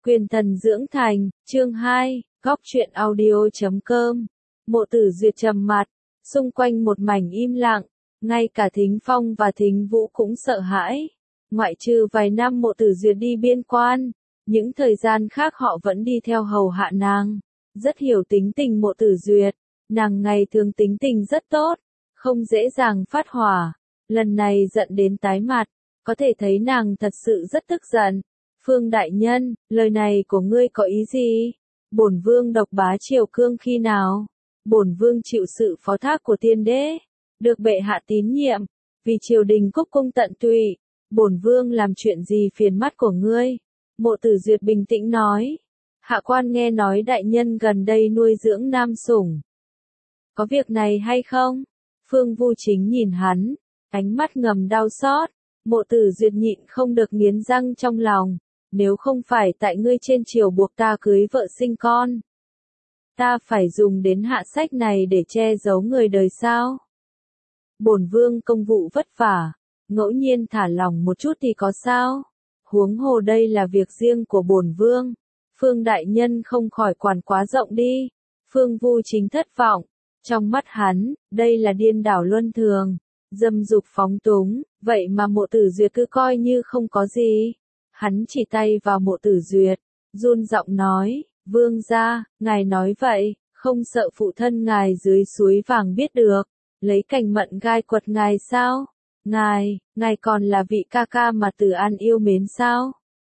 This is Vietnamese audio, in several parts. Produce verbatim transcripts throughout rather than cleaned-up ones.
Quyền thần dưỡng thành, chương hai, góc truyện audio chấm com. Mộ Tử Duyệt trầm mặt, xung quanh một mảnh im lặng, ngay cả Thính Phong và Thính Vũ cũng sợ hãi. Ngoại trừ vài năm Mộ Tử Duyệt đi biên quan, những thời gian khác họ vẫn đi theo hầu hạ nàng. Rất hiểu tính tình Mộ Tử Duyệt, nàng ngày thường tính tình rất tốt, không dễ dàng phát hỏa. Lần này giận đến tái mặt, có thể thấy nàng thật sự rất tức giận. Phương đại nhân, lời này của ngươi có ý gì? Bổn vương độc bá triều cương khi nào? Bổn vương chịu sự phó thác của tiên đế, được bệ hạ tín nhiệm, vì triều đình cúc cung tận tụy. Bổn vương làm chuyện gì phiền mắt của ngươi? Mộ Tử Duyệt bình tĩnh nói. Hạ quan nghe nói đại nhân gần đây nuôi dưỡng nam sủng. Có việc này hay không? Phương Vu Chính nhìn hắn, ánh mắt ngầm đau xót. Mộ Tử Duyệt nhịn không được nghiến răng trong lòng. Nếu không phải tại ngươi trên triều buộc ta cưới vợ sinh con, ta phải dùng đến hạ sách này để che giấu người đời sao? Bổn vương công vụ vất vả, ngẫu nhiên thả lỏng một chút thì có sao? Huống hồ đây là việc riêng của bổn vương. Phương đại nhân không khỏi quản quá rộng đi. Phương Vu Chính thất vọng. Trong mắt hắn, đây là điên đảo luân thường, dâm dục phóng túng, vậy mà Mộ Tử Duyệt cứ coi như không có gì. Hắn chỉ tay vào Mộ Tử Duyệt, run giọng nói, vương gia, ngài nói vậy, không sợ phụ thân ngài dưới suối vàng biết được, lấy cành mận gai quật ngài sao? Ngài, ngài còn là vị ca ca mà Tử An yêu mến sao?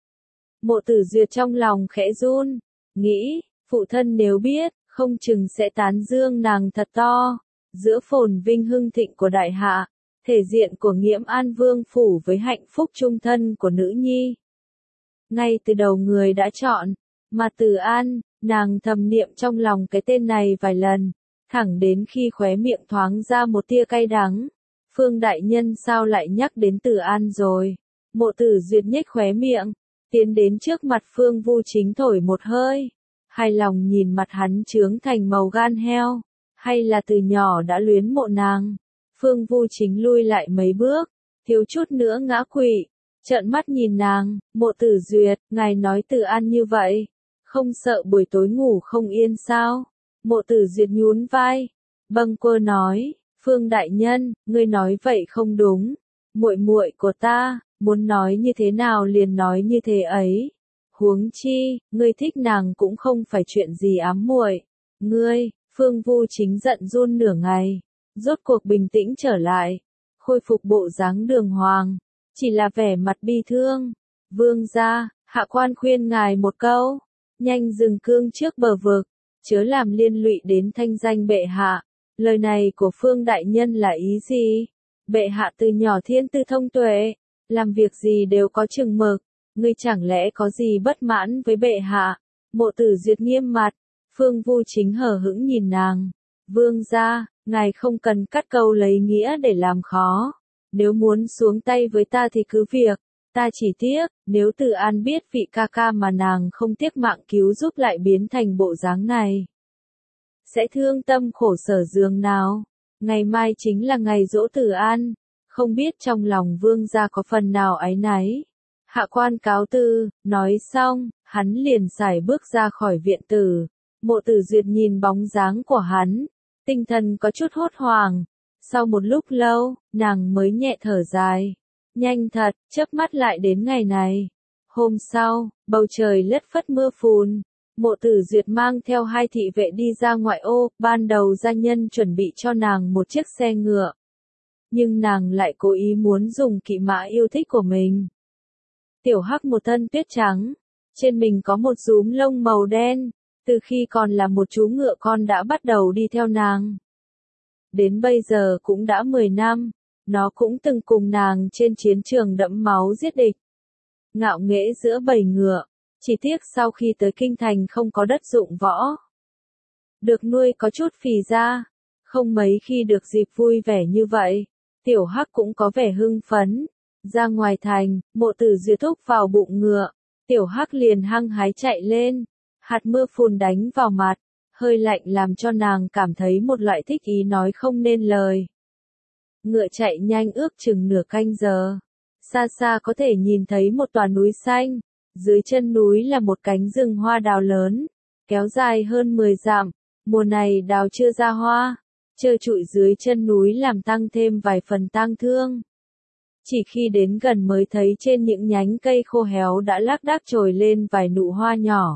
Mộ Tử Duyệt trong lòng khẽ run, nghĩ, phụ thân nếu biết, không chừng sẽ tán dương nàng thật to. Giữa phồn vinh hưng thịnh của đại hạ, thể diện của Nghiễm An Vương phủ với hạnh phúc chung thân của nữ nhi. Ngay từ đầu người đã chọn, mà Tử An, nàng thầm niệm trong lòng cái tên này vài lần, thẳng đến khi khóe miệng thoáng ra một tia cay đắng. Phương đại nhân sao lại nhắc đến Tử An rồi? Mộ Tử Duyệt nhếch khóe miệng, tiến đến trước mặt Phương Vu Chính thổi một hơi, hài lòng nhìn mặt hắn trướng thành màu gan heo, hay là từ nhỏ đã luyến mộ nàng? Phương Vu Chính lui lại mấy bước, thiếu chút nữa ngã quỵ. Trợn mắt nhìn nàng, Mộ Tử Duyệt, ngài nói Tử An như vậy, không sợ buổi tối ngủ không yên sao? Mộ Tử Duyệt nhún vai, bâng quơ nói, Phương đại nhân, ngươi nói vậy không đúng, muội muội của ta, muốn nói như thế nào liền nói như thế ấy. Huống chi, ngươi thích nàng cũng không phải chuyện gì ám muội. Ngươi, Phương Vu Chính giận run nửa ngày, rốt cuộc bình tĩnh trở lại, khôi phục bộ dáng đường hoàng. Chỉ là vẻ mặt bi thương. Vương gia, hạ quan khuyên ngài một câu, nhanh dừng cương trước bờ vực, chớ làm liên lụy đến thanh danh bệ hạ. Lời này của Phương đại nhân là ý gì? Bệ hạ từ nhỏ thiên tư thông tuệ, làm việc gì đều có chừng mực, ngươi chẳng lẽ có gì bất mãn với bệ hạ? Mộ Tử Duyệt nghiêm mặt, Phương Vu Chính hờ hững nhìn nàng. Vương gia, ngài không cần cắt câu lấy nghĩa để làm khó. Nếu muốn xuống tay với ta thì cứ việc, ta chỉ tiếc, nếu Tử An biết vị ca ca mà nàng không tiếc mạng cứu giúp lại biến thành bộ dáng này, sẽ thương tâm khổ sở giường nào. Ngày mai chính là ngày giỗ Tử An, không biết trong lòng vương gia có phần nào áy náy. Hạ quan cáo từ, nói xong, hắn liền sải bước ra khỏi viện tử. Mộ Tử Duyệt nhìn bóng dáng của hắn, tinh thần có chút hốt hoảng. Sau một lúc lâu, nàng mới nhẹ thở dài. Nhanh thật, chớp mắt lại đến ngày này. Hôm sau, bầu trời lất phất mưa phùn. Mộ Tử Duyệt mang theo hai thị vệ đi ra ngoại ô, ban đầu gia nhân chuẩn bị cho nàng một chiếc xe ngựa. Nhưng nàng lại cố ý muốn dùng kỵ mã yêu thích của mình. Tiểu Hắc một thân tuyết trắng, trên mình có một rúm lông màu đen, từ khi còn là một chú ngựa con đã bắt đầu đi theo nàng. Đến bây giờ cũng đã mười năm, nó cũng từng cùng nàng trên chiến trường đẫm máu giết địch. Ngạo nghễ giữa bầy ngựa, chỉ tiếc sau khi tới kinh thành không có đất dụng võ. Được nuôi có chút phì ra, không mấy khi được dịp vui vẻ như vậy. Tiểu Hắc cũng có vẻ hưng phấn. Ra ngoài thành, Mộ Tử Duyệt thúc vào bụng ngựa, Tiểu Hắc liền hăng hái chạy lên. Hạt mưa phùn đánh vào mặt, hơi lạnh làm cho nàng cảm thấy một loại thích ý nói không nên lời. Ngựa chạy nhanh ước chừng nửa canh giờ. Xa xa có thể nhìn thấy một tòa núi xanh, Dưới chân núi là một cánh rừng hoa đào lớn, kéo dài hơn mười dặm, mùa này đào chưa ra hoa, trơ trụi dưới chân núi làm tăng thêm vài phần tang thương. Chỉ khi đến gần mới thấy trên những nhánh cây khô héo đã lác đác trồi lên vài nụ hoa nhỏ.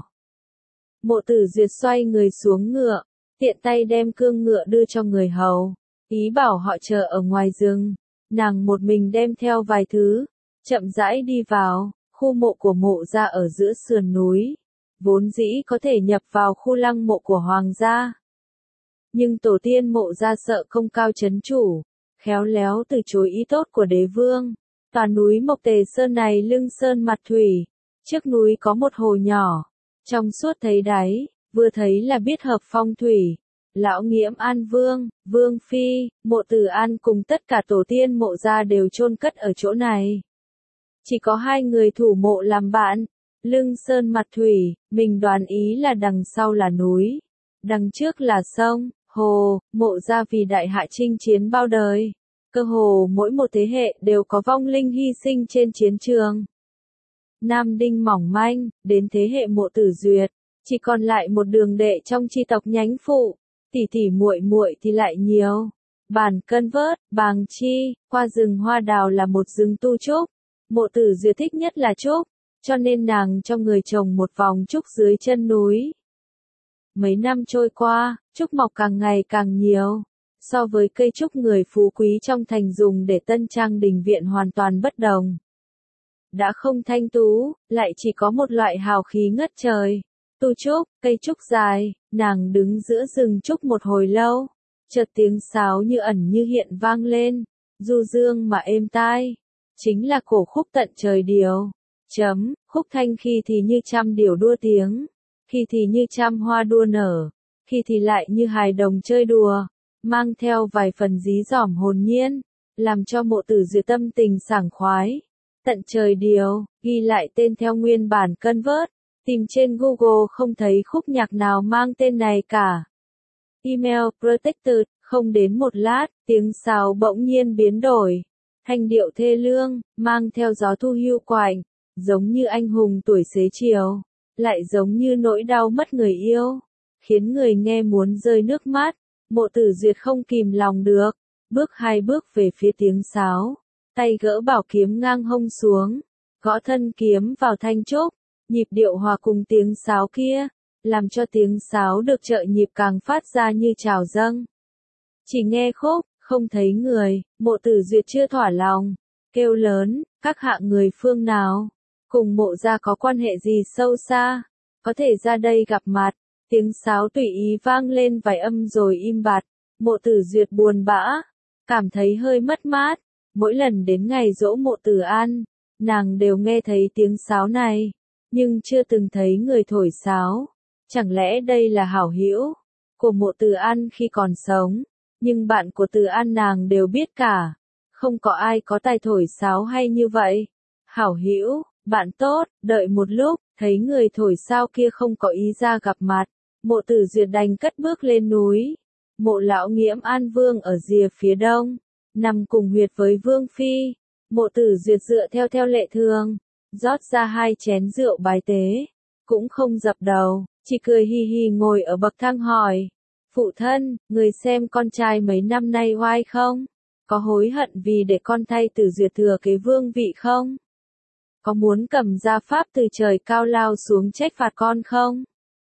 Mộ Tử Duyệt xoay người xuống ngựa, tiện tay đem cương ngựa đưa cho người hầu, ý bảo họ chờ ở ngoài rừng, nàng một mình đem theo vài thứ, chậm rãi đi vào. Khu mộ của Mộ gia ở giữa sườn núi, vốn dĩ có thể nhập vào khu lăng mộ của hoàng gia. Nhưng tổ tiên Mộ gia sợ công cao chấn chủ, khéo léo từ chối ý tốt của đế vương. Tòa núi Mộc Tề Sơn này lưng sơn mặt thủy, trước núi có một hồ nhỏ, trong suốt thấy đáy, vừa thấy là biết hợp phong thủy. Lão Nghiễm An Vương, Vương Phi, Mộ Tử An cùng tất cả tổ tiên Mộ gia đều chôn cất ở chỗ này. Chỉ có hai người thủ mộ làm bạn, lưng sơn mặt thủy, mình đoán ý là đằng sau là núi, đằng trước là sông, hồ. Mộ gia vì đại hạ chinh chiến bao đời, cơ hồ mỗi một thế hệ đều có vong linh hy sinh trên chiến trường. Nam đinh mỏng manh, đến thế hệ Mộ Tử Duyệt, chỉ còn lại một đường đệ trong chi tộc nhánh phụ, tỷ tỷ muội muội thì lại nhiều. Bản Cân Vớt, Bàng Chi, qua rừng hoa đào là một rừng tu trúc. Mộ Tử Duyệt thích nhất là trúc, cho nên nàng cho người trồng một vòng trúc dưới chân núi. Mấy năm trôi qua, trúc mọc càng ngày càng nhiều. So với cây trúc người phú quý trong thành dùng để tân trang đình viện hoàn toàn bất đồng. Đã không thanh tú, lại chỉ có một loại hào khí ngất trời. Tu trúc, cây trúc dài, nàng đứng giữa rừng trúc một hồi lâu. Chợt tiếng sáo như ẩn như hiện vang lên, du dương mà êm tai. Chính là cổ khúc tận trời điều. Chấm, khúc thanh khi thì như trăm điểu đua tiếng, khi thì như trăm hoa đua nở, khi thì lại như hài đồng chơi đùa, mang theo vài phần dí dỏm hồn nhiên, làm cho Mộ Tử Duyệt tâm tình sảng khoái. Tận trời điều, ghi lại tên theo nguyên bản Cân Vớt, tìm trên Google không thấy khúc nhạc nào mang tên này cả. Email Protected, không đến một lát, tiếng sáo bỗng nhiên biến đổi. Thanh điệu thê lương, mang theo gió thu hiu quạnh, giống như anh hùng tuổi xế chiều, lại giống như nỗi đau mất người yêu, khiến người nghe muốn rơi nước mắt. Mộ Tử Duyệt không kìm lòng được, bước hai bước về phía tiếng sáo, tay gỡ bảo kiếm ngang hông xuống, gõ thân kiếm vào thanh trúc, nhịp điệu hòa cùng tiếng sáo kia, làm cho tiếng sáo được trợ nhịp càng phát ra như trào dâng. Chỉ nghe khúc, không thấy người, Mộ Tử Duyệt chưa thỏa lòng, kêu lớn, các hạ người phương nào, cùng Mộ gia có quan hệ gì sâu xa, có thể ra đây gặp mặt. Tiếng sáo tùy ý vang lên vài âm rồi im bặt. Mộ Tử Duyệt buồn bã, cảm thấy hơi mất mát. Mỗi lần đến ngày giỗ Mộ Tử An, nàng đều nghe thấy tiếng sáo này, nhưng chưa từng thấy người thổi sáo. Chẳng lẽ đây là hảo hữu của Mộ Tử An khi còn sống? Nhưng bạn của Tử An nàng đều biết cả, không có ai có tài thổi sáo hay như vậy. Hảo hữu, bạn tốt, đợi một lúc, thấy người thổi sáo kia không có ý ra gặp mặt. Mộ Tử Duyệt đành cất bước lên núi. Mộ lão Nghiễm An Vương ở rìa phía đông, nằm cùng huyệt với Vương Phi. Mộ Tử Duyệt dựa theo theo lệ thường, rót ra hai chén rượu bái tế, cũng không dập đầu, chỉ cười hi hi ngồi ở bậc thang hỏi. Phụ thân, người xem con trai mấy năm nay oai không? Có hối hận vì để con thay Tử Duyệt thừa kế vương vị không? Có muốn cầm gia pháp từ trời cao lao xuống trách phạt con không?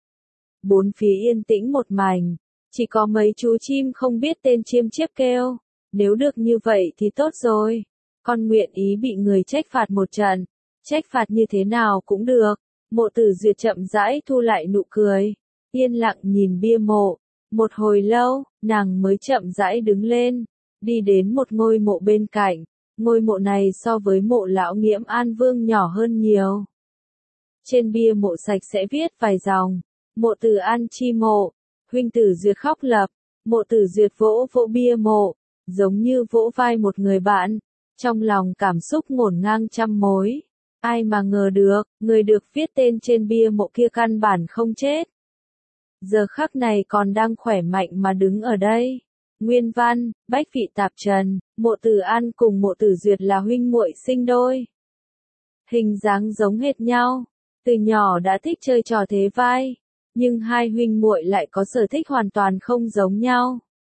Bốn phía yên tĩnh một mảnh, chỉ có mấy chú chim không biết tên chiêm chiếp kêu. Nếu được như vậy thì tốt rồi, con nguyện ý bị người trách phạt một trận, trách phạt như thế nào cũng được. Mộ Tử Duyệt chậm rãi thu lại nụ cười, yên lặng nhìn bia mộ. Một hồi lâu, nàng mới chậm rãi đứng lên, đi đến một ngôi mộ bên cạnh. Ngôi mộ này so với mộ lão Nghiễm An Vương nhỏ hơn nhiều. Trên bia mộ sạch sẽ viết vài dòng. Mộ Tử An chi mộ, huynh Tử Duyệt khóc lập. Mộ Tử Duyệt vỗ vỗ bia mộ, giống như vỗ vai một người bạn, trong lòng cảm xúc ngổn ngang trăm mối. Ai mà ngờ được, người được viết tên trên bia mộ kia căn bản không chết. Giờ khắc này còn đang khỏe mạnh mà đứng ở đây. Nguyên văn, Bách Vị Tạp Trần, Mộ Tử An cùng Mộ Tử Duyệt là huynh muội sinh đôi. Hình dáng giống hệt nhau, Từ nhỏ đã thích chơi trò thế vai, nhưng hai huynh muội lại có sở thích hoàn toàn không giống nhau.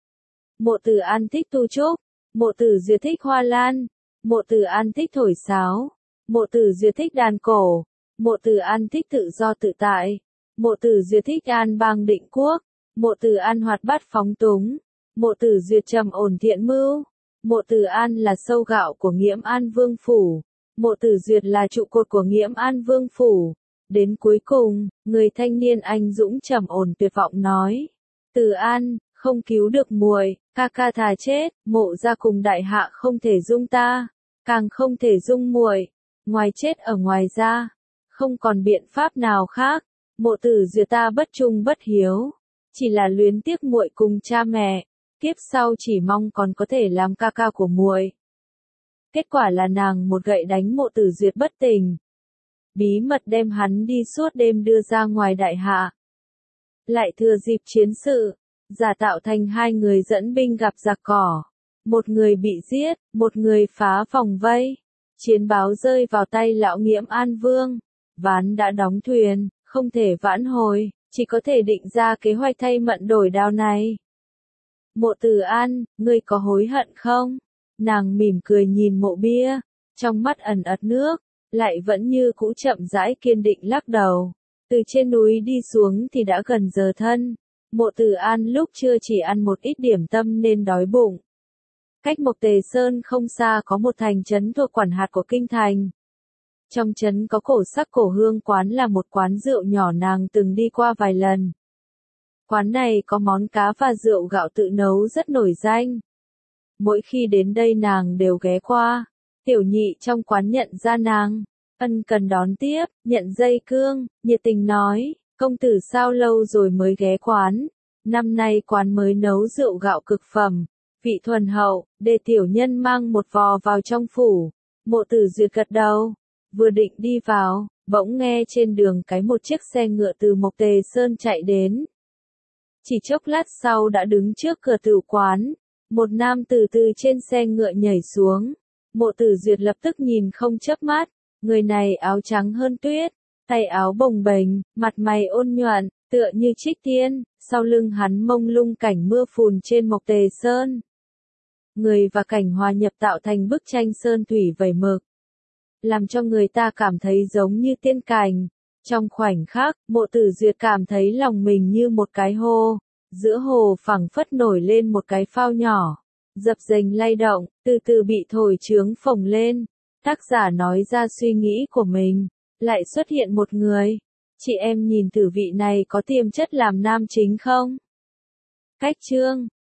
Mộ Từ An thích tu trúc, Mộ Tử Duyệt thích hoa lan, Mộ Từ An thích thổi sáo, Mộ Tử Duyệt thích đàn cổ, Mộ Từ An thích tự do tự tại, Mộ Tử Duyệt thích an bang định quốc, Mộ Từ An hoạt bát phóng túng, Mộ Tử Duyệt trầm ổn thiện mưu. Mộ Từ An là sâu gạo của Nghiễm An Vương phủ, Mộ Tử Duyệt là trụ cột của Nghiễm An Vương phủ. Đến cuối cùng, người thanh niên anh dũng trầm ổn tuyệt vọng nói: Từ An, không cứu được muội, ca ca thà chết, Mộ gia cùng đại hạ không thể dung ta, càng không thể dung muội, ngoài chết ở ngoài ra, không còn biện pháp nào khác. Mộ Tử Duyệt ta bất trung bất hiếu, chỉ là luyến tiếc muội cùng cha mẹ, kiếp sau chỉ mong còn có thể làm ca ca của muội. Kết quả là nàng một gậy đánh Mộ Tử Duyệt bất tỉnh, bí mật đem hắn đi suốt đêm đưa ra ngoài đại hạ. Lại thừa dịp chiến sự, giả tạo thành hai người dẫn binh gặp giặc cỏ, một người bị giết, một người phá vòng vây. Chiến báo rơi vào tay lão Nghiễm An Vương, ván đã đóng thuyền, không thể vãn hồi, chỉ có thể định ra kế hoạch thay mận đổi đao này. Mộ Từ An, ngươi có hối hận không? Nàng mỉm cười nhìn mộ bia, trong mắt ẩn ẩn nước, lại vẫn như cũ chậm rãi kiên định lắc đầu. Từ trên núi đi xuống thì đã gần giờ thân. Mộ Từ An lúc trưa chỉ ăn một ít điểm tâm nên đói bụng. Cách Mộc Tề Sơn không xa có một thành trấn thuộc quản hạt của kinh thành. Trong trấn có Cổ Sắc Cổ Hương quán là một quán rượu nhỏ nàng từng đi qua vài lần. Quán này có món cá và rượu gạo tự nấu rất nổi danh. Mỗi khi đến đây nàng đều ghé qua. Tiểu nhị trong quán nhận ra nàng, ân cần đón tiếp, nhận dây cương, nhiệt tình nói, công tử sao lâu rồi mới ghé quán. Năm nay quán mới nấu rượu gạo cực phẩm, vị thuần hậu, để tiểu nhân mang một vò vào trong phủ. Mộ Tử Duyệt gật đầu, vừa định đi vào, bỗng nghe trên đường cái một chiếc xe ngựa từ Mộc Tề Sơn chạy đến. Chỉ chốc lát sau đã đứng trước cửa tửu quán, một nam tử từ trên xe ngựa nhảy xuống. Mộ Tử Duyệt lập tức nhìn không chớp mắt, người này áo trắng hơn tuyết, tay áo bồng bềnh, mặt mày ôn nhuận, tựa như trích tiên, sau lưng hắn mông lung cảnh mưa phùn trên Mộc Tề Sơn. Người và cảnh hòa nhập tạo thành bức tranh sơn thủy vẩy mực, làm cho người ta cảm thấy giống như tiên cảnh. Trong khoảnh khắc, Mộ Tử Duyệt cảm thấy lòng mình như một cái hồ, giữa hồ phẳng phất nổi lên một cái phao nhỏ, dập dềnh lay động, từ từ bị thổi trướng phồng lên. Tác giả nói ra suy nghĩ của mình, lại xuất hiện một người. Chị em nhìn thử vị này có tiềm chất làm nam chính không? Cách chương